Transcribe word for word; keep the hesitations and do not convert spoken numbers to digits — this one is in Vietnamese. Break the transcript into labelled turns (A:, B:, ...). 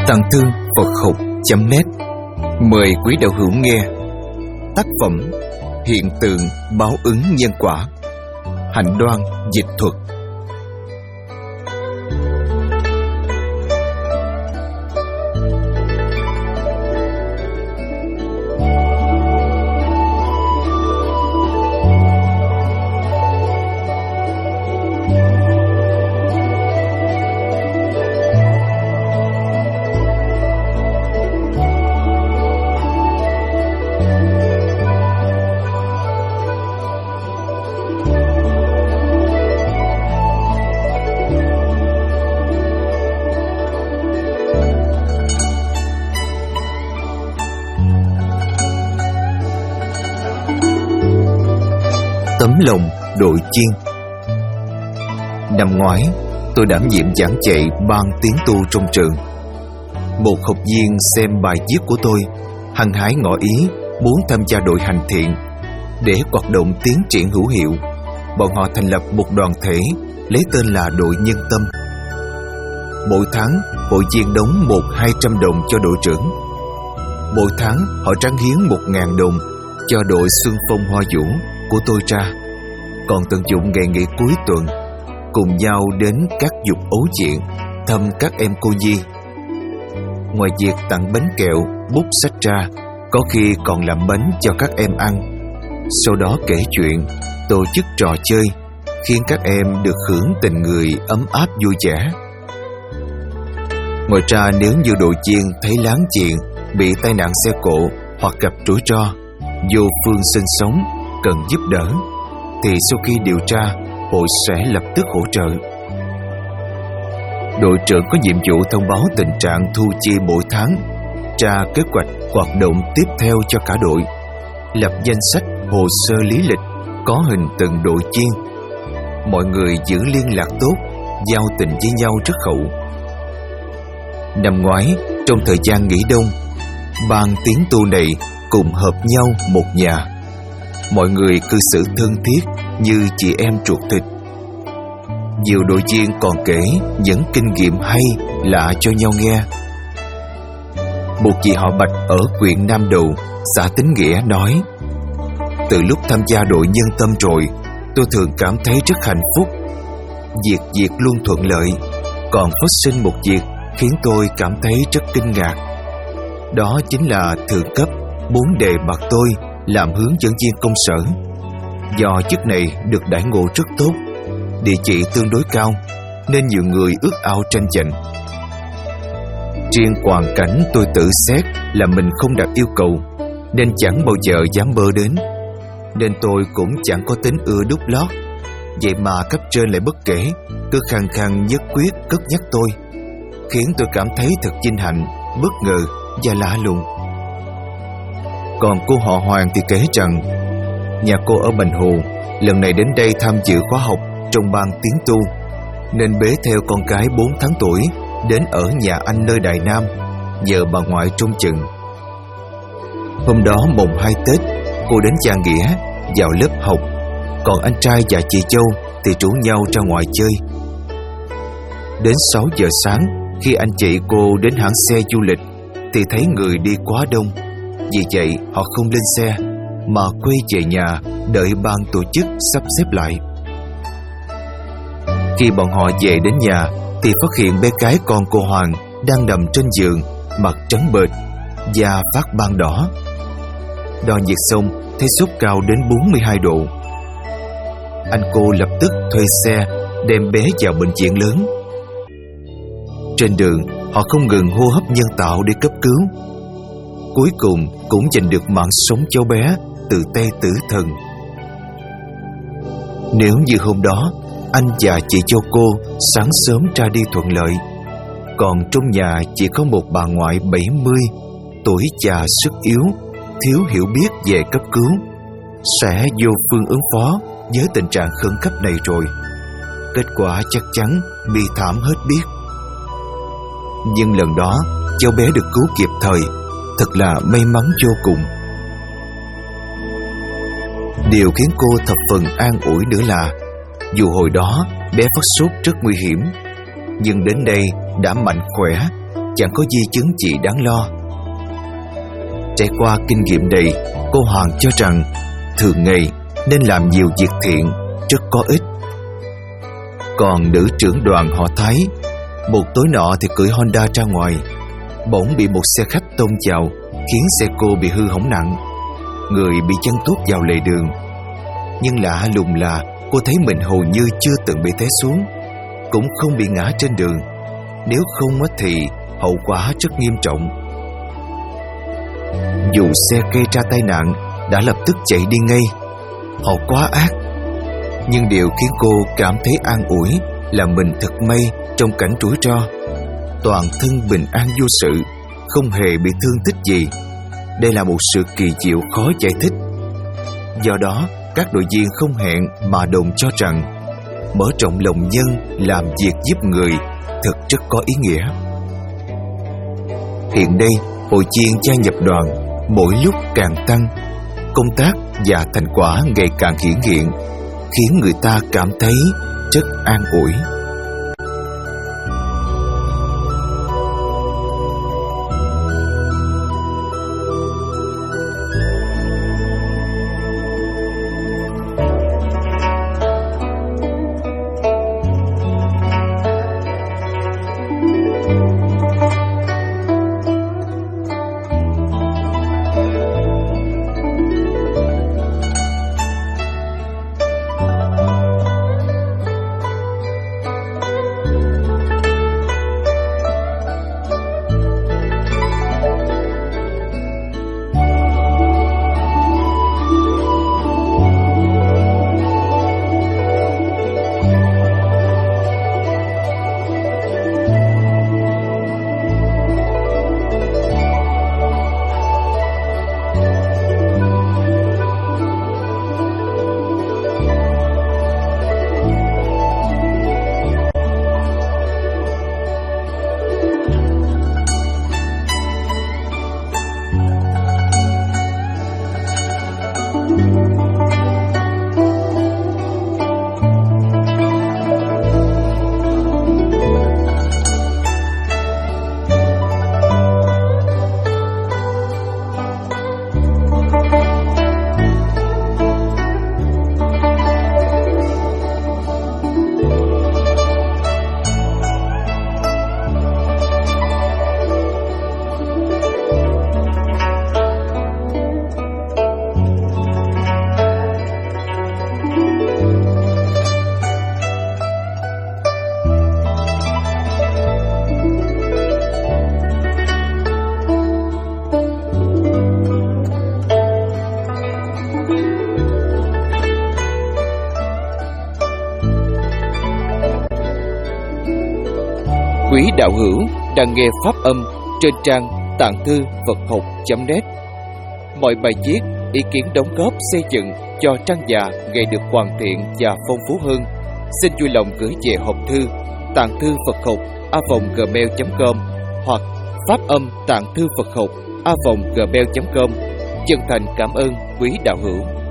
A: Tàng Thư Phật Học chấm net mời quý đạo hữu nghe tác phẩm Hiện tượng báo ứng nhân quả, Hạnh Đoan dịch thuật. Tấm lòng đội chiên. Năm ngoái, tôi đảm nhiệm giảng dạy ban tiếng tu trong trường. Một học viên xem bài viết của tôi, hăng hái ngỏ ý muốn tham gia đội hành thiện. Để hoạt động tiến triển hữu hiệu, bọn họ thành lập một đoàn thể lấy tên là đội Nhân Tâm. Mỗi tháng, hội viên đóng một hai trăm đồng cho đội trưởng. Mỗi tháng, họ trắng hiến một ngàn đồng cho đội Xuân Phong Hoa Vũ của tôi ra, còn tận dụng ngày nghỉ cuối tuần cùng nhau đến các dục ấu chuyện thăm các em cô nhi. Ngoài việc tặng bánh kẹo, bút sách ra, có khi còn làm bánh cho các em ăn. Sau đó kể chuyện, tổ chức trò chơi, khiến các em được hưởng tình người ấm áp vui vẻ. Ngoài ra, nếu như đội chiên thấy láng giềng bị tai nạn xe cộ hoặc gặp rủi ro, vô phương sinh sống, cần giúp đỡ, thì sau khi điều tra, hội sẽ lập tức hỗ trợ. Đội trưởng có nhiệm vụ thông báo tình trạng thu chi mỗi tháng, ra kế hoạch hoạt động tiếp theo cho cả đội, lập danh sách hồ sơ lý lịch có hình từng đội chiên. Mọi người giữ liên lạc tốt, giao tình với nhau rất hậu. Năm ngoái, trong thời gian nghỉ đông, ban tiếng tu này cùng hợp nhau một nhà. Mọi người cư xử thân thiết như chị em ruột thịt. Nhiều đội viên còn kể những kinh nghiệm hay lạ cho nhau nghe. Một chị họ Bạch ở huyện Nam Đầu, xã Tín Nghĩa nói: từ lúc tham gia đội Nhân Tâm rồi, tôi thường cảm thấy rất hạnh phúc. Việc việc luôn thuận lợi. Còn phát sinh một việc khiến tôi cảm thấy rất kinh ngạc. Đó chính là thượng cấp muốn đề bạt tôi làm hướng dẫn viên công sở. Do chức này được đãi ngộ rất tốt, địa vị tương đối cao, nên nhiều người ước ao tranh giành. Riêng hoàn cảnh tôi tự xét là mình không đạt yêu cầu, nên chẳng bao giờ dám mơ đến. Nên tôi cũng chẳng có tính ưa đút lót. Vậy mà cấp trên lại bất kể, cứ khăng khăng nhất quyết cất nhắc tôi, khiến tôi cảm thấy thật vinh hạnh, bất ngờ và lạ lùng. Còn cô họ Hoàng thì kể rằng nhà cô ở Bành Hồ lần này đến đây tham dự khóa học trong ban tiếng tu, nên bế theo con gái bốn tháng tuổi đến ở nhà anh nơi Đài Nam, nhờ bà ngoại trông chừng. Hôm đó mùng hai Tết, cô đến Gia Nghĩa vào lớp học, còn anh trai và chị Châu thì rủ nhau ra ngoài chơi. Đến sáu giờ sáng, khi anh chị cô đến hãng xe du lịch thì thấy người đi quá đông. Vì vậy họ không lên xe mà quay về nhà đợi ban tổ chức sắp xếp lại. Khi bọn họ về đến nhà thì phát hiện bé gái con cô Hoàng đang nằm trên giường, mặt trắng bệch, da phát ban đỏ. Đo nhiệt xong thấy sốt cao đến bốn mươi hai độ. Anh cô lập tức thuê xe đem bé vào bệnh viện lớn. Trên đường họ không ngừng hô hấp nhân tạo để cấp cứu. Cuối cùng cũng giành được mạng sống cháu bé từ tay tử thần. Nếu như hôm đó anh và chị cho cô sáng sớm ra đi thuận lợi, còn trong nhà chỉ có một bà ngoại bảy mươi, tuổi già sức yếu, thiếu hiểu biết về cấp cứu, sẽ vô phương ứng phó với tình trạng khẩn cấp này rồi. Kết quả chắc chắn bi thảm hết biết. Nhưng lần đó cháu bé được cứu kịp thời, thật là may mắn vô cùng. Điều khiến cô thập phần an ủi nữa là dù hồi đó bé phát sốt rất nguy hiểm, nhưng đến đây đã mạnh khỏe, chẳng có di chứng gì đáng lo. Trải qua kinh nghiệm này, cô Hoàng cho rằng thường ngày nên làm nhiều việc thiện, rất có ích. Còn nữ trưởng đoàn họ Thái, một tối nọ thì cưỡi Honda ra ngoài, bỗng bị một xe khách tông vào, khiến xe cô bị hư hỏng nặng. Người bị chân tuốt vào lề đường. Nhưng lạ lùng là cô thấy mình hầu như chưa từng bị té xuống, cũng không bị ngã trên đường. Nếu không thì hậu quả rất nghiêm trọng. Dù xe gây ra tai nạn đã lập tức chạy đi ngay, họ quá ác. Nhưng điều khiến cô cảm thấy an ủi là mình thật may trong cảnh rủi ro, toàn thân bình an vô sự, không hề bị thương tích gì. Đây là một sự kỳ diệu khó giải thích. Do đó, các đội viên không hẹn mà đồng cho rằng mở rộng lòng nhân, làm việc giúp người thật rất có ý nghĩa. Hiện đây, hội viên gia nhập đoàn mỗi lúc càng tăng, công tác và thành quả ngày càng hiển hiện, khiến người ta cảm thấy rất an ủi.
B: Quý đạo hữu đang nghe pháp âm trên trang tạng thư Phật học chấm net. Mọi bài viết, ý kiến đóng góp xây dựng cho trang già ngày được hoàn thiện và phong phú hơn, xin vui lòng gửi về hộp thư tạng thư Phật học a vòng gmail chấm com hoặc pháp âm tạng thư Phật học a vòng gmail chấm com. Chân thành cảm ơn quý đạo hữu.